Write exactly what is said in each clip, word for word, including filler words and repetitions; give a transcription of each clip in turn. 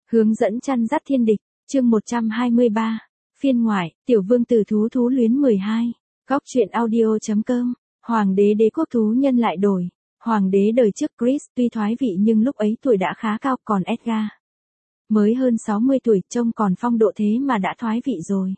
Hướng dẫn chăn dắt thiên địch, chương một trăm hai mươi ba, phiên ngoại, tiểu vương tử thú thú luyến mười hai, góc truyện audio.com, hoàng đế đế quốc thú nhân lại đổi, hoàng đế đời trước Chris tuy thoái vị nhưng lúc ấy tuổi đã khá cao, còn Edgar mới hơn sáu mươi tuổi, trông còn phong độ thế mà đã thoái vị rồi.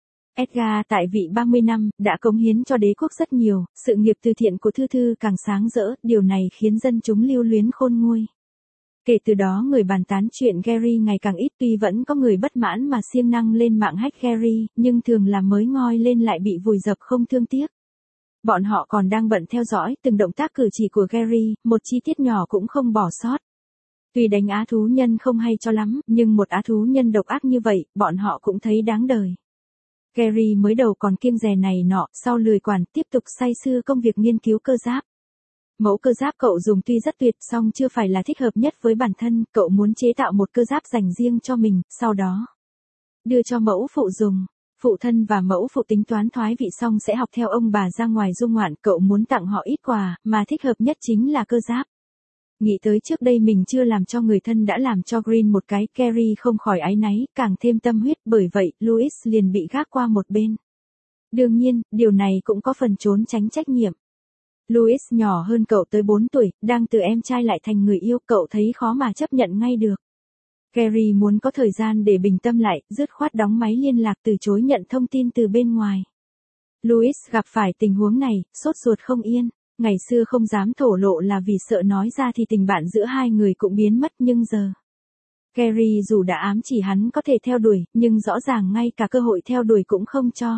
Edgar tại vị ba mươi năm, đã cống hiến cho đế quốc rất nhiều, sự nghiệp từ thiện của Thư Thư càng sáng rỡ, điều này khiến dân chúng lưu luyến khôn nguôi. Kể từ đó người bàn tán chuyện Gary ngày càng ít, tuy vẫn có người bất mãn mà siêng năng lên mạng hách Gary, nhưng thường là mới ngoi lên lại bị vùi dập không thương tiếc. Bọn họ còn đang bận theo dõi từng động tác cử chỉ của Gary, một chi tiết nhỏ cũng không bỏ sót. Tuy đánh á thú nhân không hay cho lắm, nhưng một á thú nhân độc ác như vậy, bọn họ cũng thấy đáng đời. Gary mới đầu còn kiêng dè này nọ, sau lười quản, tiếp tục say sưa công việc nghiên cứu cơ giáp. Mẫu cơ giáp cậu dùng tuy rất tuyệt, song chưa phải là thích hợp nhất với bản thân, cậu muốn chế tạo một cơ giáp dành riêng cho mình, sau đó đưa cho mẫu phụ dùng. Phụ thân và mẫu phụ tính toán thoái vị xong sẽ học theo ông bà ra ngoài du ngoạn, cậu muốn tặng họ ít quà, mà thích hợp nhất chính là cơ giáp. Nghĩ tới trước đây mình chưa làm cho người thân đã làm cho Green một cái, Gary không khỏi áy náy, càng thêm tâm huyết, bởi vậy, Louis liền bị gác qua một bên. Đương nhiên, điều này cũng có phần trốn tránh trách nhiệm. Louis nhỏ hơn cậu tới bốn tuổi, đang từ em trai lại thành người yêu, cậu thấy khó mà chấp nhận ngay được. Gary muốn có thời gian để bình tâm lại, dứt khoát đóng máy liên lạc từ chối nhận thông tin từ bên ngoài. Louis gặp phải tình huống này, sốt ruột không yên. Ngày xưa không dám thổ lộ là vì sợ nói ra thì tình bạn giữa hai người cũng biến mất, nhưng giờ Gary dù đã ám chỉ hắn có thể theo đuổi, nhưng rõ ràng ngay cả cơ hội theo đuổi cũng không cho.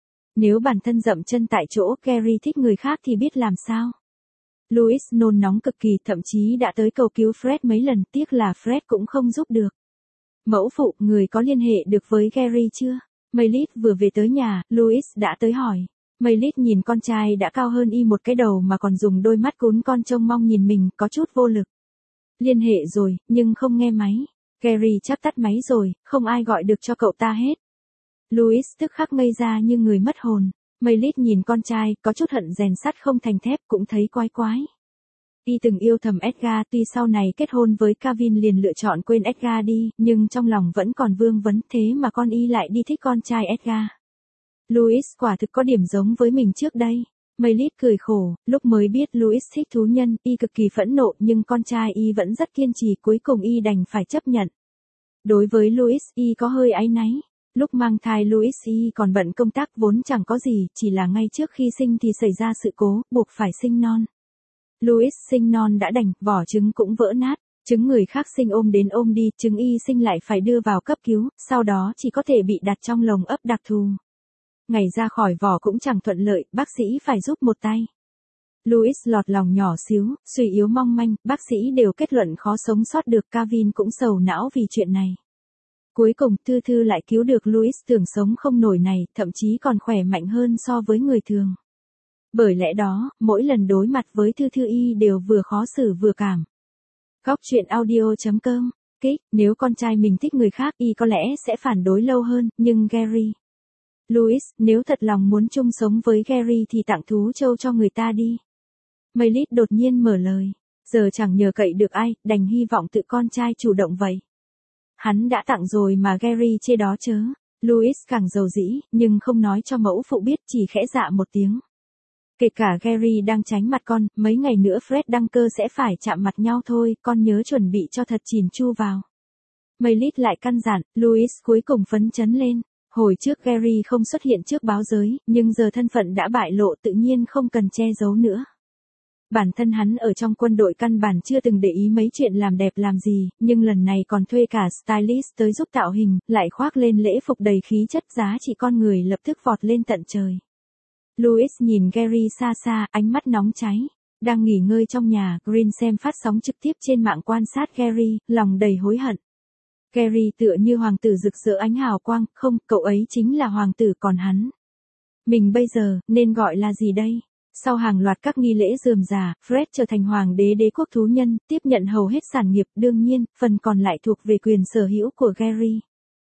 Nếu bản thân dậm chân tại chỗ, Gary thích người khác thì biết làm sao. Louis nôn nóng cực kỳ, thậm chí đã tới cầu cứu Fred mấy lần, tiếc là Fred cũng không giúp được. Mẫu phụ, người có liên hệ được với Gary chưa? Maylis vừa về tới nhà, Louis đã tới hỏi. Maylis nhìn con trai đã cao hơn y một cái đầu mà còn dùng đôi mắt cún con trông mong nhìn mình, có chút vô lực. Liên hệ rồi, nhưng không nghe máy. Gary chắc tắt máy rồi, không ai gọi được cho cậu ta hết. Louis tức khắc ngây ra như người mất hồn. Maylis nhìn con trai, có chút hận rèn sắt không thành thép, cũng thấy quái quái. Y từng yêu thầm Edgar, tuy sau này kết hôn với Calvin liền lựa chọn quên Edgar đi, nhưng trong lòng vẫn còn vương vấn, thế mà con y lại đi thích con trai Edgar. Louis quả thực có điểm giống với mình trước đây. Maylis cười khổ, lúc mới biết Louis thích thú nhân, y cực kỳ phẫn nộ, nhưng con trai y vẫn rất kiên trì, cuối cùng y đành phải chấp nhận. Đối với Louis, y có hơi áy náy. Lúc mang thai Louis y còn bận công tác vốn chẳng có gì, chỉ là ngay trước khi sinh thì xảy ra sự cố, buộc phải sinh non. Louis sinh non đã đành, vỏ trứng cũng vỡ nát, trứng người khác sinh ôm đến ôm đi, trứng y sinh lại phải đưa vào cấp cứu, sau đó chỉ có thể bị đặt trong lồng ấp đặc thù. Ngày ra khỏi vỏ cũng chẳng thuận lợi, bác sĩ phải giúp một tay. Louis lọt lòng nhỏ xíu, suy yếu mong manh, bác sĩ đều kết luận khó sống sót được, Calvin cũng sầu não vì chuyện này. Cuối cùng, Thư Thư lại cứu được Louis tưởng sống không nổi này, thậm chí còn khỏe mạnh hơn so với người thường. Bởi lẽ đó, mỗi lần đối mặt với Thư Thư y đều vừa khó xử vừa cảm. Góc truyện audio.com, kích, nếu con trai mình thích người khác y có lẽ sẽ phản đối lâu hơn, nhưng Gary. Louis, nếu thật lòng muốn chung sống với Gary thì tặng thú trâu cho người ta đi. Maylis đột nhiên mở lời. Giờ chẳng nhờ cậy được ai, đành hy vọng tự con trai chủ động vậy. Hắn đã tặng rồi mà Gary chê đó chớ. Louis càng dầu dĩ, nhưng không nói cho mẫu phụ biết, chỉ khẽ dạ một tiếng. Kể cả Gary đang tránh mặt con, mấy ngày nữa Fred đăng cơ sẽ phải chạm mặt nhau thôi, con nhớ chuẩn bị cho thật chỉn chu vào. Maylis lại căn dặn, Louis cuối cùng phấn chấn lên. Hồi trước Gary không xuất hiện trước báo giới, nhưng giờ thân phận đã bại lộ, tự nhiên không cần che giấu nữa. Bản thân hắn ở trong quân đội căn bản chưa từng để ý mấy chuyện làm đẹp làm gì, nhưng lần này còn thuê cả stylist tới giúp tạo hình, lại khoác lên lễ phục đầy khí chất, giá trị con người lập tức vọt lên tận trời. Louis nhìn Gary xa xa, ánh mắt nóng cháy. Đang nghỉ ngơi trong nhà, Green xem phát sóng trực tiếp trên mạng quan sát Gary, lòng đầy hối hận. Gary tựa như hoàng tử rực rỡ ánh hào quang, không, cậu ấy chính là hoàng tử, còn hắn. Mình bây giờ, nên gọi là gì đây? Sau hàng loạt các nghi lễ rườm rà, Fred trở thành hoàng đế đế quốc thú nhân, tiếp nhận hầu hết sản nghiệp, đương nhiên, phần còn lại thuộc về quyền sở hữu của Gary.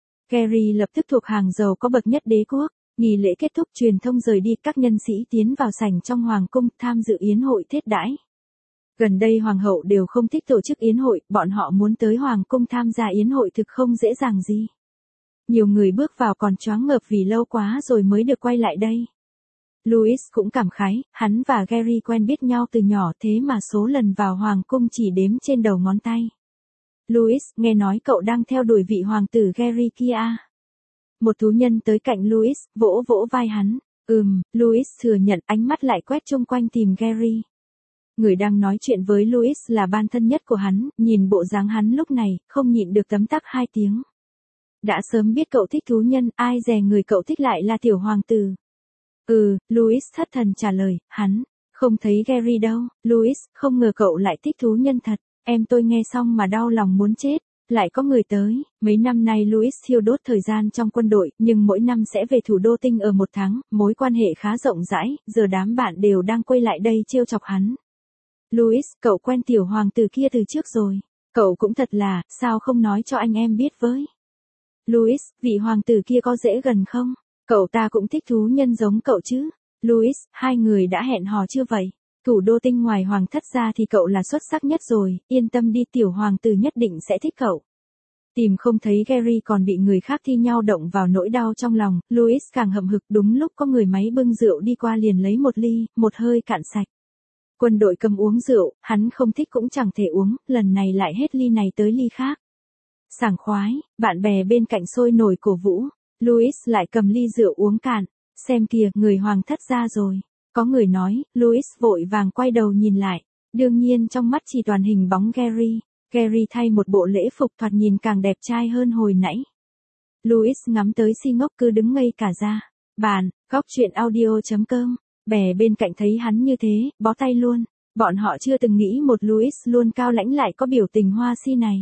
Gary lập tức thuộc hàng giàu có bậc nhất đế quốc. Nghi lễ kết thúc, truyền thông rời đi, các nhân sĩ tiến vào sảnh trong hoàng cung tham dự yến hội thiết đãi. Gần đây hoàng hậu đều không thích tổ chức yến hội, bọn họ muốn tới hoàng cung tham gia yến hội thực không dễ dàng gì. Nhiều người bước vào còn choáng ngợp vì lâu quá rồi mới được quay lại đây. Louis cũng cảm khái, hắn và Gary quen biết nhau từ nhỏ thế mà số lần vào hoàng cung chỉ đếm trên đầu ngón tay. Louis, nghe nói cậu đang theo đuổi vị hoàng tử Gary kia à? Một thú nhân tới cạnh Louis, vỗ vỗ vai hắn. Ừm, Louis thừa nhận, ánh mắt lại quét chung quanh tìm Gary. Người đang nói chuyện với Louis là ban thân nhất của hắn, nhìn bộ dáng hắn lúc này, không nhịn được tấm tắc hai tiếng. Đã sớm biết cậu thích thú nhân, ai dè người cậu thích lại là tiểu hoàng tử. Ừ, Louis thất thần trả lời, hắn, không thấy Gary đâu. Louis, không ngờ cậu lại thích thú nhân thật, em tôi nghe xong mà đau lòng muốn chết. Lại có người tới, mấy năm nay Louis thiêu đốt thời gian trong quân đội, nhưng mỗi năm sẽ về thủ đô Tinh ở một tháng, mối quan hệ khá rộng rãi, giờ đám bạn đều đang quay lại đây trêu chọc hắn. Louis, cậu quen tiểu hoàng tử kia từ trước rồi. Cậu cũng thật là, sao không nói cho anh em biết với. Louis, vị hoàng tử kia có dễ gần không? Cậu ta cũng thích thú nhân giống cậu chứ? Louis, hai người đã hẹn hò chưa vậy? Thủ đô Tinh ngoài hoàng thất ra thì cậu là xuất sắc nhất rồi, yên tâm đi, tiểu hoàng tử nhất định sẽ thích cậu. Tìm không thấy Gary còn bị người khác thi nhau động vào nỗi đau trong lòng, Louis càng hậm hực, đúng lúc có người máy bưng rượu đi qua liền lấy một ly, một hơi cạn sạch. Quân đội cầm uống rượu, hắn không thích cũng chẳng thể uống, lần này lại hết ly này tới ly khác. Sảng khoái, bạn bè bên cạnh sôi nổi cổ vũ, Louis lại cầm ly rượu uống cạn, xem kìa, người hoàng thất ra rồi. Có người nói, Louis vội vàng quay đầu nhìn lại, đương nhiên trong mắt chỉ toàn hình bóng Gary. Gary thay một bộ lễ phục thoạt nhìn càng đẹp trai hơn hồi nãy. Louis ngắm tới si ngốc cứ đứng ngây cả ra. Bàn, góc chuyện audio chấm com, bè bên cạnh thấy hắn như thế, bó tay luôn. Bọn họ chưa từng nghĩ một Louis luôn cao lãnh lại có biểu tình hoa si này.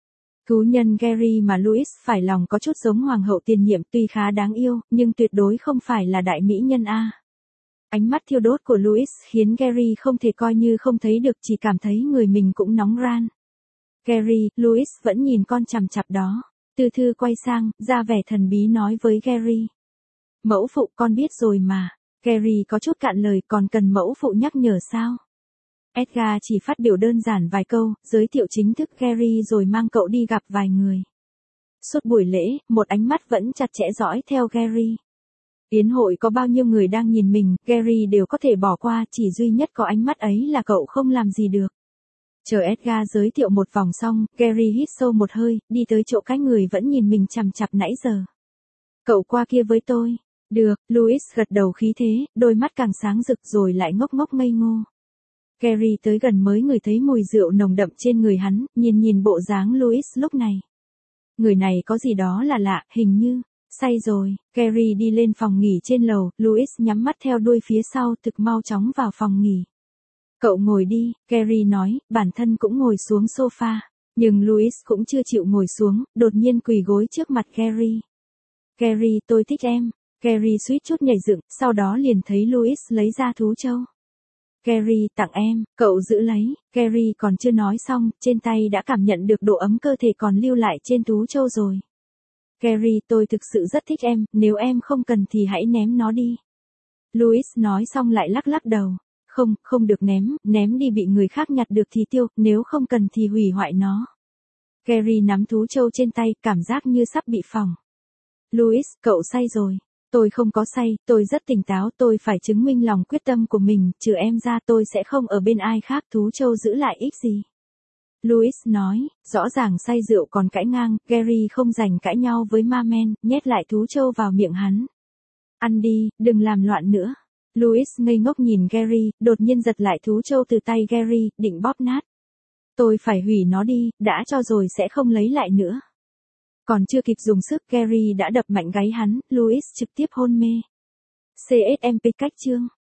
Thú nhân Gary mà Louis phải lòng có chút giống hoàng hậu tiền nhiệm, tuy khá đáng yêu, nhưng tuyệt đối không phải là đại mỹ nhân a. Ánh mắt thiêu đốt của Louis khiến Gary không thể coi như không thấy được, chỉ cảm thấy người mình cũng nóng ran. Gary, Louis vẫn nhìn con chằm chằm đó. Tư thư quay sang, ra vẻ thần bí nói với Gary. Mẫu phụ, con biết rồi mà. Gary có chút cạn lời, còn cần mẫu phụ nhắc nhở sao? Edgar chỉ phát biểu đơn giản vài câu, giới thiệu chính thức Gary rồi mang cậu đi gặp vài người. Suốt buổi lễ, một ánh mắt vẫn chặt chẽ dõi theo Gary. Yến hội có bao nhiêu người đang nhìn mình, Gary đều có thể bỏ qua, chỉ duy nhất có ánh mắt ấy là cậu không làm gì được. Chờ Edgar giới thiệu một vòng xong, Gary hít sâu một hơi, đi tới chỗ cái người vẫn nhìn mình chằm chằm nãy giờ. Cậu qua kia với tôi. Được, Louis gật đầu khí thế, đôi mắt càng sáng rực rồi lại ngốc ngốc ngây ngô. Gary tới gần mới ngửi thấy mùi rượu nồng đậm trên người hắn, nhìn nhìn bộ dáng Louis lúc này. Người này có gì đó là lạ, hình như say rồi. Gary đi lên phòng nghỉ trên lầu, Louis nhắm mắt theo đuôi phía sau, thực mau chóng vào phòng nghỉ. Cậu ngồi đi, Gary nói, bản thân cũng ngồi xuống sofa. Nhưng Louis cũng chưa chịu ngồi xuống, đột nhiên quỳ gối trước mặt Gary. Gary, tôi thích em. Gary suýt chút nhảy dựng, sau đó liền thấy Louis lấy ra thú trâu. Gary, tặng em, cậu giữ lấy. Gary còn chưa nói xong, trên tay đã cảm nhận được độ ấm cơ thể còn lưu lại trên thú trâu rồi. Gary, tôi thực sự rất thích em, nếu em không cần thì hãy ném nó đi. Louis nói xong lại lắc lắc đầu. Không, không được ném, ném đi bị người khác nhặt được thì tiêu, nếu không cần thì hủy hoại nó. Gary nắm thú trâu trên tay, cảm giác như sắp bị phỏng. Louis, cậu say rồi. Tôi không có say, tôi rất tỉnh táo, tôi phải chứng minh lòng quyết tâm của mình, trừ em ra tôi sẽ không ở bên ai khác, thú trâu giữ lại ích gì. Louis nói, rõ ràng say rượu còn cãi ngang, Gary không rảnh cãi nhau với ma men, nhét lại thú trâu vào miệng hắn. Ăn đi, đừng làm loạn nữa. Louis ngây ngốc nhìn Gary, đột nhiên giật lại thú trâu từ tay Gary, định bóp nát. Tôi phải hủy nó đi, đã cho rồi sẽ không lấy lại nữa. Còn chưa kịp dùng sức, Gary đã đập mạnh gáy hắn, Louis trực tiếp hôn mê. xê ét em pê cách chương